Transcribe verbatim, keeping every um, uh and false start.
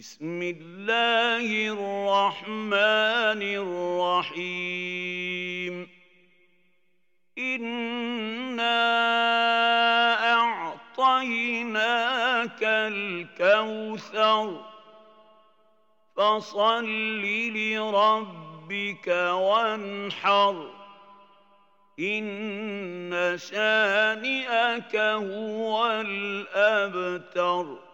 بسم الله الرحمن الرحيم إنا أعطيناك الكوثر فصل لربك وانحر إن شانئك هو الأبتر